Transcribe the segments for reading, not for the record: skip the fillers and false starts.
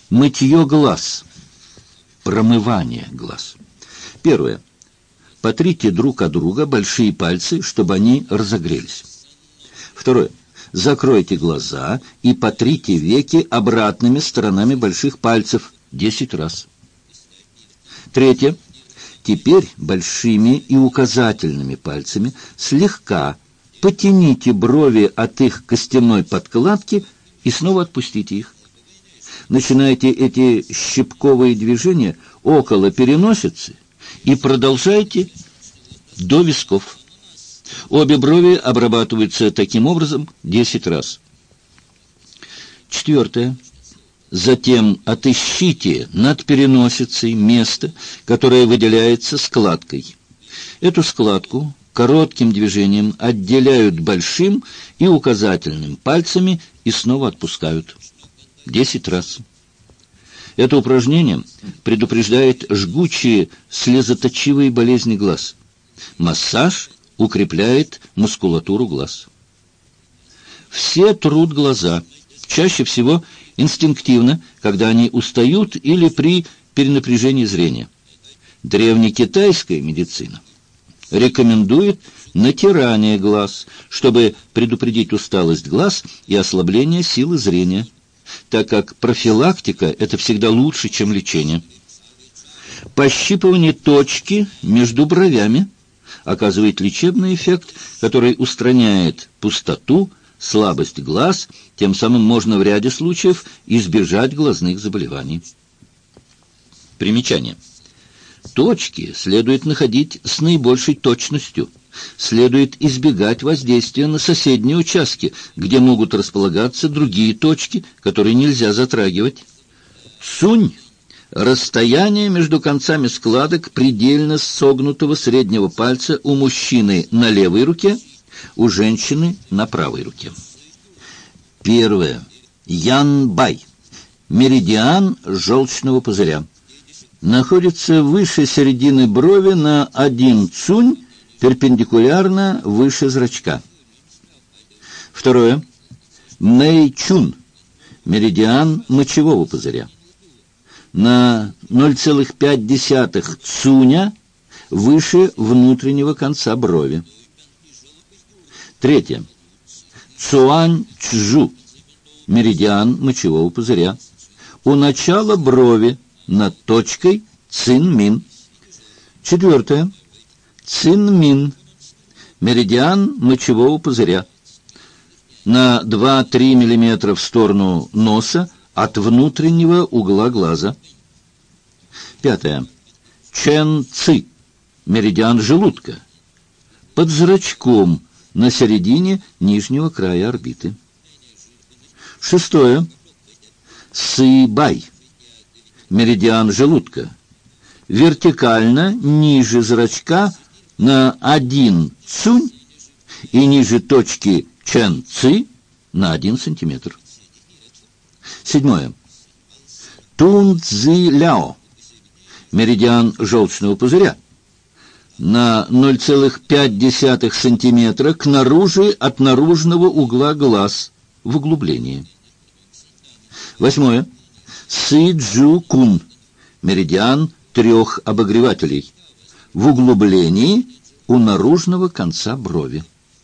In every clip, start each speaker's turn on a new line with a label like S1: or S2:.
S1: Мытье глаз. Промывание глаз. Первое. Потрите друг от друга большие пальцы, чтобы они разогрелись. Второе. Закройте глаза и потрите веки обратными сторонами больших пальцев 10 раз. Третье. Теперь большими и указательными пальцами слегка потяните брови от их костяной подкладки и снова отпустите их. Начинайте эти щипковые движения около переносицы и продолжайте до висков. Обе брови обрабатываются таким образом 10 раз. Четвертое. Затем отыщите над переносицей место, которое выделяется складкой. Эту складку коротким движением отделяют большим и указательным пальцами и снова отпускают 10 раз. Это упражнение предупреждает жгучие слезоточивые болезни глаз. Массаж укрепляет мускулатуру глаз. Все трут глаза, чаще всего инстинктивно, когда они устают или при перенапряжении зрения. Древнекитайская медицина рекомендует натирание глаз, чтобы предупредить усталость глаз и ослабление силы зрения, так как профилактика – это всегда лучше, чем лечение. Пощипывание точки между бровями оказывает лечебный эффект, который устраняет пустоту, слабость глаз, тем самым можно в ряде случаев избежать глазных заболеваний. Примечание. Точки следует находить с наибольшей точностью. Следует избегать воздействия на соседние участки, где могут располагаться другие точки, которые нельзя затрагивать. Цунь – расстояние между концами складок предельно согнутого среднего пальца у мужчины на левой руке, у женщины на правой руке. Первое. Янбай. Меридиан желчного пузыря. Находится выше середины брови на 1 цунь, перпендикулярно выше зрачка. Второе. Мэйчун. Меридиан мочевого пузыря. На 0,5 цуня выше внутреннего конца брови. Третье. Цуань-чжу. Меридиан мочевого пузыря. У начала брови над точкой цин-мин. Четвертое. Цин-мин. Меридиан мочевого пузыря. На 2-3 мм в сторону носа от внутреннего угла глаза. Пятое. Чэн-ци. Меридиан желудка. Под зрачком на середине нижнего края орбиты. Шестое. Сы-бай. Меридиан желудка. Вертикально ниже зрачка на 1 цунь и ниже точки Чэн-ци на 1 сантиметр. Седьмое. Тун-цзи-ляо. Меридиан желчного пузыря. На 0,5 сантиметра к наружи от наружного угла глаз в углублении. Восьмое. Сы-джу-кун. Меридиан 3 обогревателей. В углублении у наружного конца брови.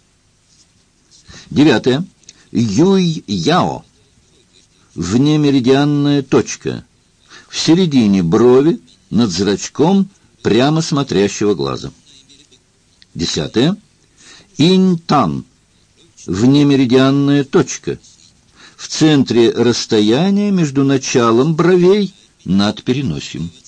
S1: Девятое. Юй-яо. Внемеридианная точка. В середине брови над зрачком прямо смотрящего глаза. Десятое. Инь-тан. Внемеридианная точка. В центре расстояния между началом бровей над переносием.